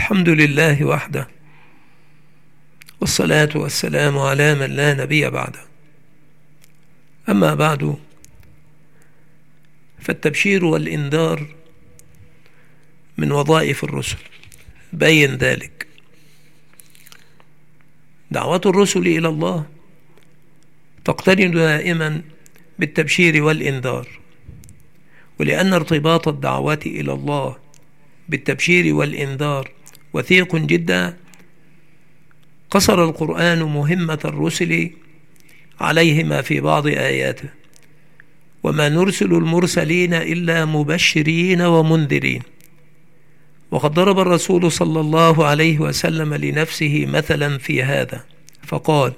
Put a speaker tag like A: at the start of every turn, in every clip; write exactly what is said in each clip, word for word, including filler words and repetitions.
A: الحمد لله وحده، والصلاة والسلام على من لا نبي بعده. أما بعد، فالتبشير والإنذار من وظائف الرسل. بين ذلك دعوة الرسل إلى الله تقترن دائما بالتبشير والإنذار، ولأن ارتباط الدعوة إلى الله بالتبشير والإنذار وثيق جدا، قصر القرآن مهمة الرسل عليهما في بعض آياته: وما نرسل المرسلين إلا مبشرين ومنذرين. وقد ضرب الرسول صلى الله عليه وسلم لنفسه مثلا في هذا فقال: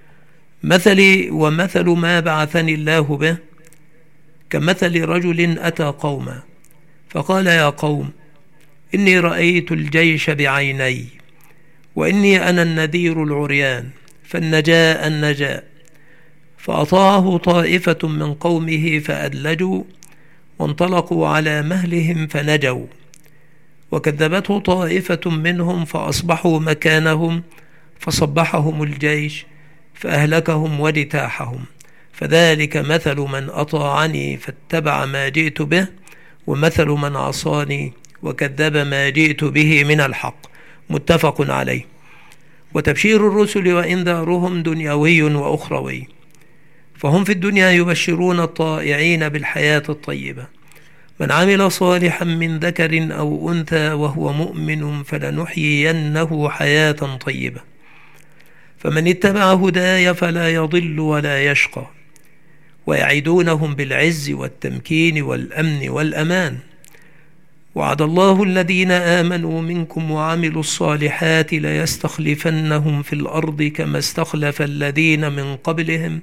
A: مثلي ومثل ما بعثني الله به كمثل رجل أتى قوما فقال: يا قوم، إني رأيت الجيش بعيني، وإني أنا النذير العريان، فالنجاء النجاء. فأطاعه طائفة من قومه فأدلجوا وانطلقوا على مهلهم فنجوا، وكذبته طائفة منهم فأصبحوا مكانهم فصبحهم الجيش فأهلكهم واجتاحهم. فذلك مثل من أطاعني فاتبع ما جئت به، ومثل من عصاني وكذب ما جئت به من الحق. متفق عليه. وتبشير الرسل وإنذارهم دنيوي وأخروي، فهم في الدنيا يبشرون الطائعين بالحياة الطيبة: من عمل صالحا من ذكر أو أنثى وهو مؤمن فلنحيينه حياة طيبة. فمن اتبع هداي فلا يضل ولا يشقى. ويعدونهم بالعز والتمكين والأمن والأمان. وعد الله الذين آمنوا منكم وعملوا الصالحات ليستخلفنهم في الأرض كما استخلف الذين من قبلهم،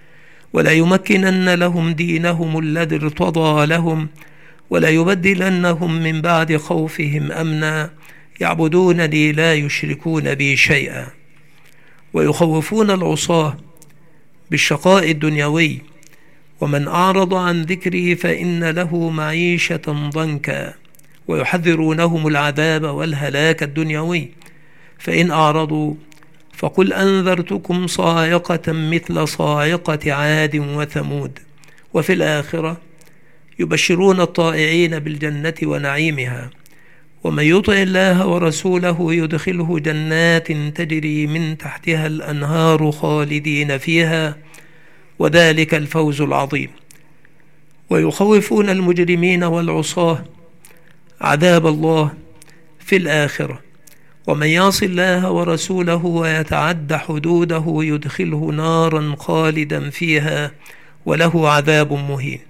A: وليمكنن لهم دينهم الذي ارتضى لهم، وليبدلنهم من بعد خوفهم أمنا يعبدونني لا يشركون بي شيئا. ويخوفون العصاة بالشقاء الدنيوي: ومن أعرض عن ذكري فإن له معيشة ضنكا. ويحذرونهم العذاب والهلاك الدنيوي: فإن أعرضوا فقل أنذرتكم صاعقة مثل صاعقة عاد وثمود. وفي الآخرة يبشرون الطائعين بالجنة ونعيمها: ومن يطع الله ورسوله يدخله جنات تجري من تحتها الأنهار خالدين فيها، وذلك الفوز العظيم. ويخوفون المجرمين والعصاة عذاب الله في الآخرة: ومن يعص الله ورسوله ويتعد حدوده يدخله نارا خالدا فيها وله عذاب مهين.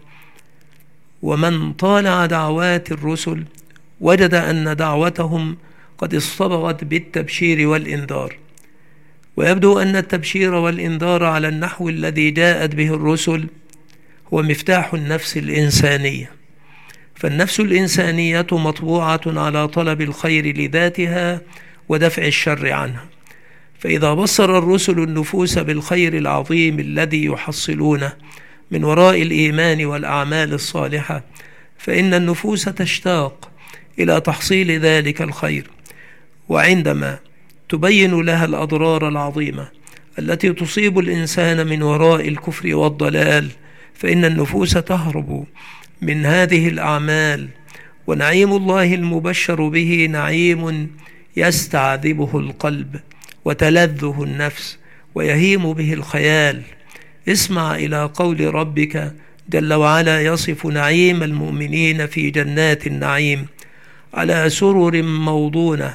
A: ومن طالع دعوات الرسل وجد أن دعوتهم قد اصطبغت بالتبشير والإنذار. ويبدو أن التبشير والإنذار على النحو الذي جاءت به الرسل هو مفتاح النفس الإنسانية. فالنفس الإنسانية مطبوعة على طلب الخير لذاتها ودفع الشر عنها. فإذا بصر الرسل النفوس بالخير العظيم الذي يحصلونه من وراء الإيمان والأعمال الصالحة، فإن النفوس تشتاق إلى تحصيل ذلك الخير. وعندما تبين لها الأضرار العظيمة التي تصيب الإنسان من وراء الكفر والضلال، فإن النفوس تهرب من هذه الأعمال. ونعيم الله المبشر به نعيم يستعذبه القلب وتلذه النفس ويهيم به الخيال. اسمع إلى قول ربك جل وعلا يصف نعيم المؤمنين في جنات النعيم: على سرر موضونة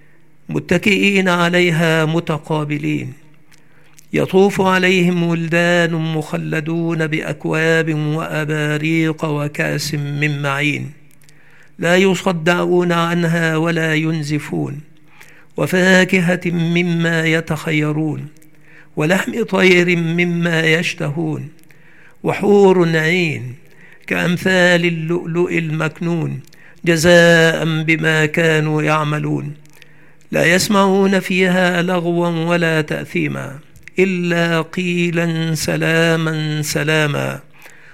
A: متكئين عليها متقابلين، يطوف عليهم ولدان مخلدون بأكواب وأباريق وكأس من معين، لا يصدعون عنها ولا ينزفون، وفاكهة مما يتخيرون، ولحم طير مما يشتهون، وحور عين كأمثال اللؤلؤ المكنون جزاء بما كانوا يعملون، لا يسمعون فيها لغوا ولا تأثيما إلا قيلا سلاما سلاما.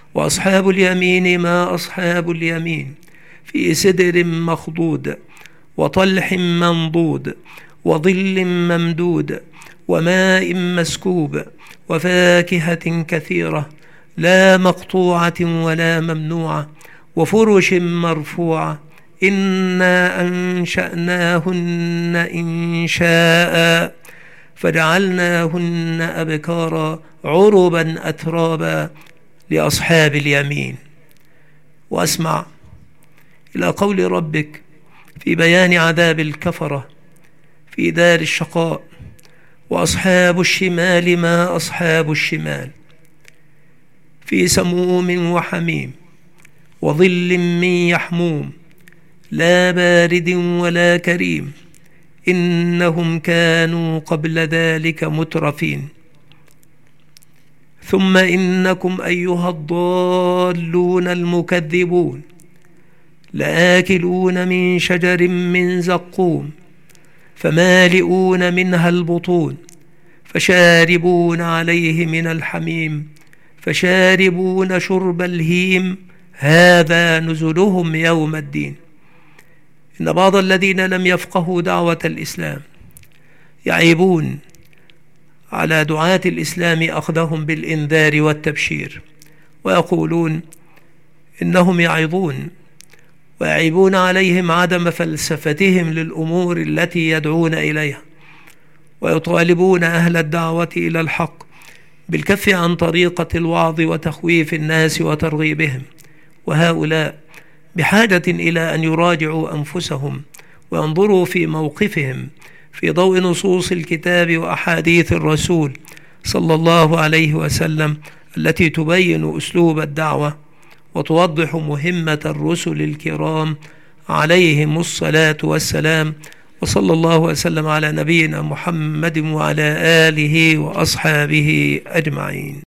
A: وأصحاب اليمين ما أصحاب اليمين، في سدر مخضود وطلح منضود وظل ممدود وماء مسكوب وفاكهة كثيرة لا مقطوعة ولا ممنوعة وفرش مرفوعة إنا أنشأناهن إنشاء فجعلناهن أبكارا عربا أترابا لأصحاب اليمين. وأسمع إلى قول ربك في بيان عذاب الكفرة في دار الشقاء: وأصحاب الشمال ما أصحاب الشمال في سموم وحميم وظل من يحموم لا بارد ولا كريم إنهم كانوا قبل ذلك مترفين. ثم إنكم أيها الضالون المكذبون لآكلون من شجر من زقوم فمالئون منها البطون فشاربون عليه من الحميم فشاربون شرب الهيم هذا نزلهم يوم الدين. إن بعض الذين لم يفقهوا دعوة الإسلام يعيبون على دعاة الإسلام أخذهم بالإنذار والتبشير، ويقولون إنهم يعظون، ويعيبون عليهم عدم فلسفتهم للأمور التي يدعون إليها، ويطالبون أهل الدعوة إلى الحق بالكف عن طريقة الوعظ وتخويف الناس وترغيبهم. وهؤلاء بحاجة إلى أن يراجعوا أنفسهم وينظروا في موقفهم في ضوء نصوص الكتاب وأحاديث الرسول صلى الله عليه وسلم التي تبين أسلوب الدعوة وتوضح مهمة الرسل الكرام عليهم الصلاة والسلام. وصلى الله وسلم على نبينا محمد وعلى آله وأصحابه أجمعين.